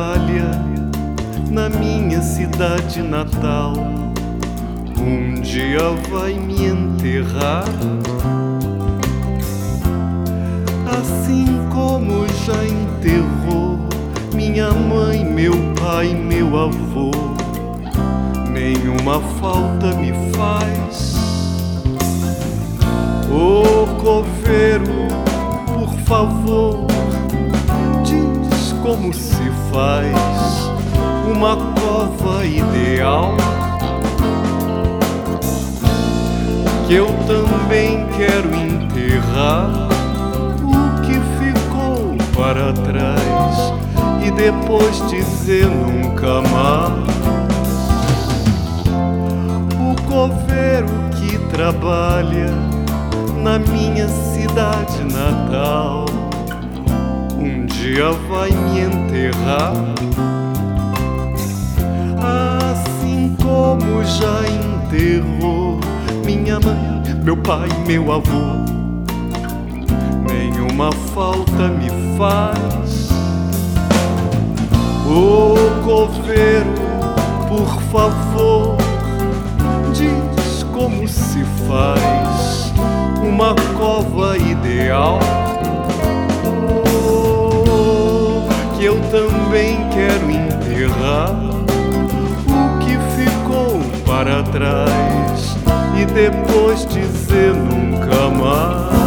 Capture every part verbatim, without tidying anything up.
trabalha na minha cidade natal, um dia vai me enterrar, assim como já enterrou minha mãe, meu pai, meu avô. Nenhuma falta me faz. Ô coveiro, por favor, diz como se faz uma cova ideal, que eu também quero enterrar o que ficou para trás e depois dizer nunca mais. O coveiro que trabalha na minha cidade natal, um dia vai me enterrar, assim como já enterrou minha mãe, meu pai, meu avô. Nenhuma falta me faz. Ô coveiro, por favor, diz como se faz uma cova ideal, oh, que eu também quero enterrar o que ficou para trás e depois dizer nunca mais.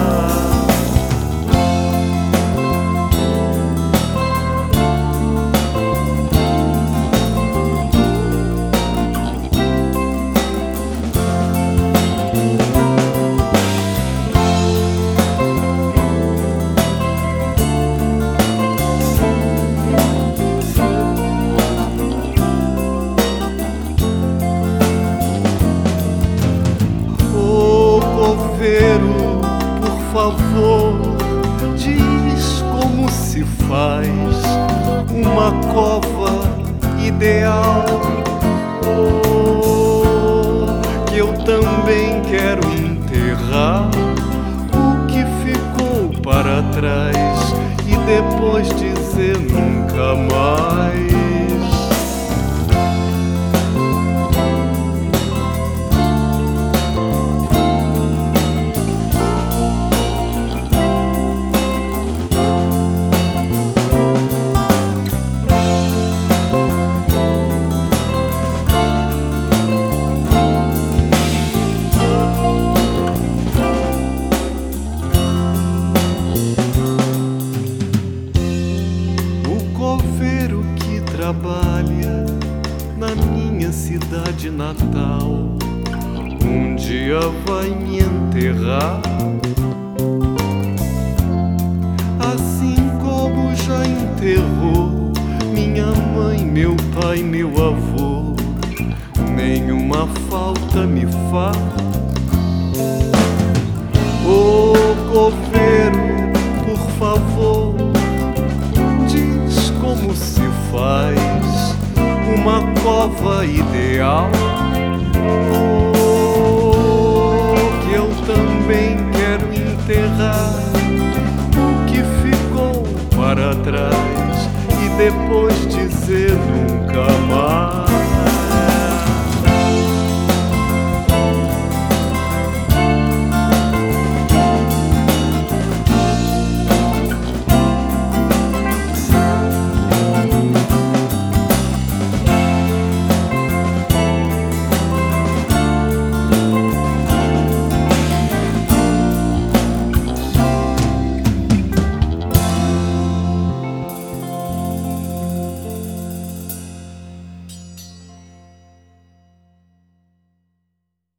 Coveiro, por favor, diz como se faz uma cova ideal, oh, que eu também quero enterrar o que ficou para trás e depois dizer nunca mais. Trabalha na minha cidade natal, um dia vai me enterrar, assim como já enterrou minha mãe, meu pai, meu avô. Nenhuma falta me faz. Ô coveiro, por favor, diz como se faz uma cova ideal, oh, que eu também quero enterrar o que ficou para trás e depois dizer nunca mais.